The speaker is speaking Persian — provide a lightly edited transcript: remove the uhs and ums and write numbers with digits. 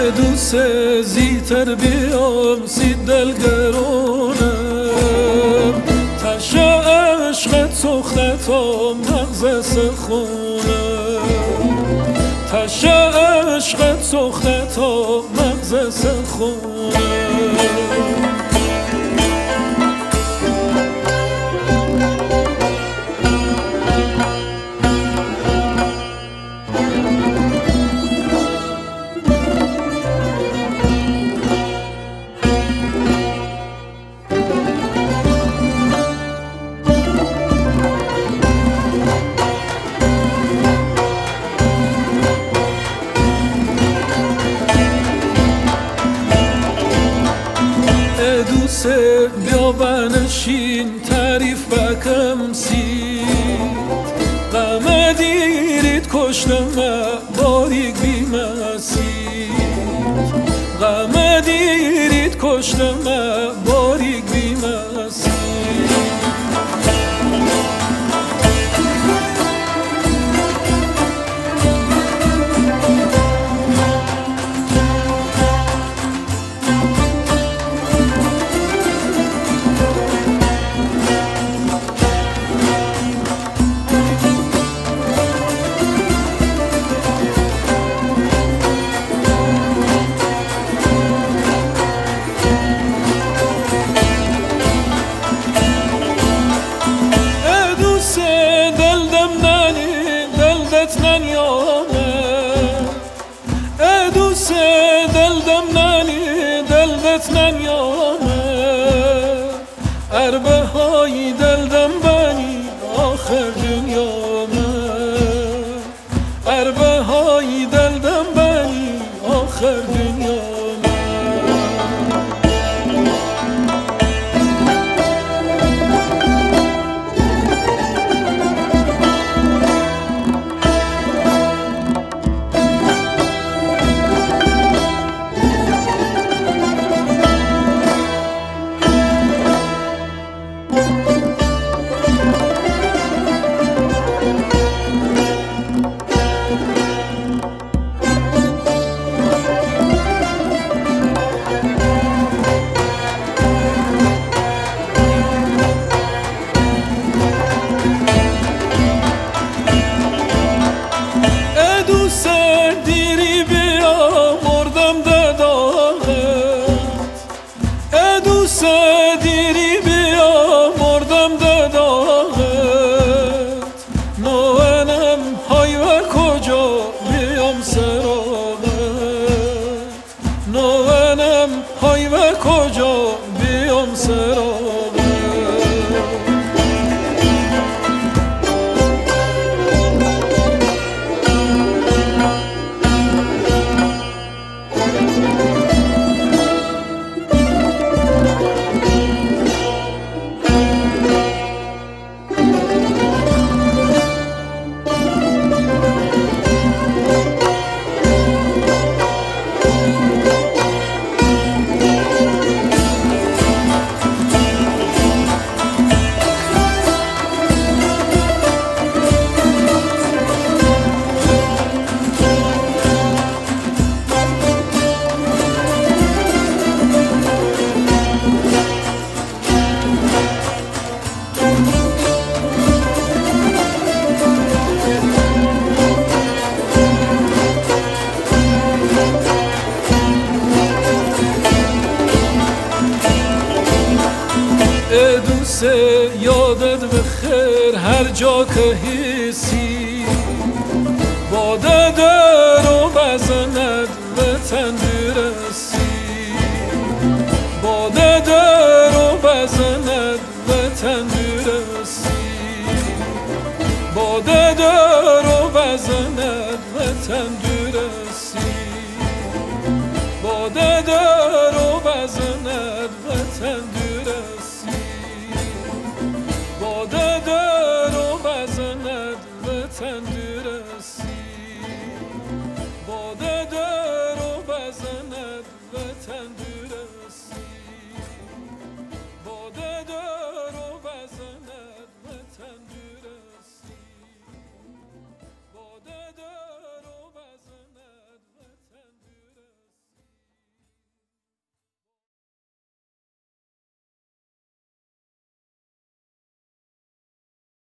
دوست زیتر بیام سی دلگرونم تش عشقت سخته تا مغز سخونم تش عشقت سخته تا مغز سخونم دوست بیا بنشین تعریف بکم سید غم دیرید کشتم باریک بیمسید غم دیرید کشتم باریک بیمسید دوست دلدم نانی دلدت نمیامه اربه های دلدم بانی آخر دنیامه اربه های دلدم بانی آخر دنیامه دیری بیا مردم دداغت دوست دیری بیا مردم دداغت نوانم های و کجا بیام سراغت نوانم های و کجا بیام سراغت دوست یادت بخیر هر جا که حسی باده در و بزند وطن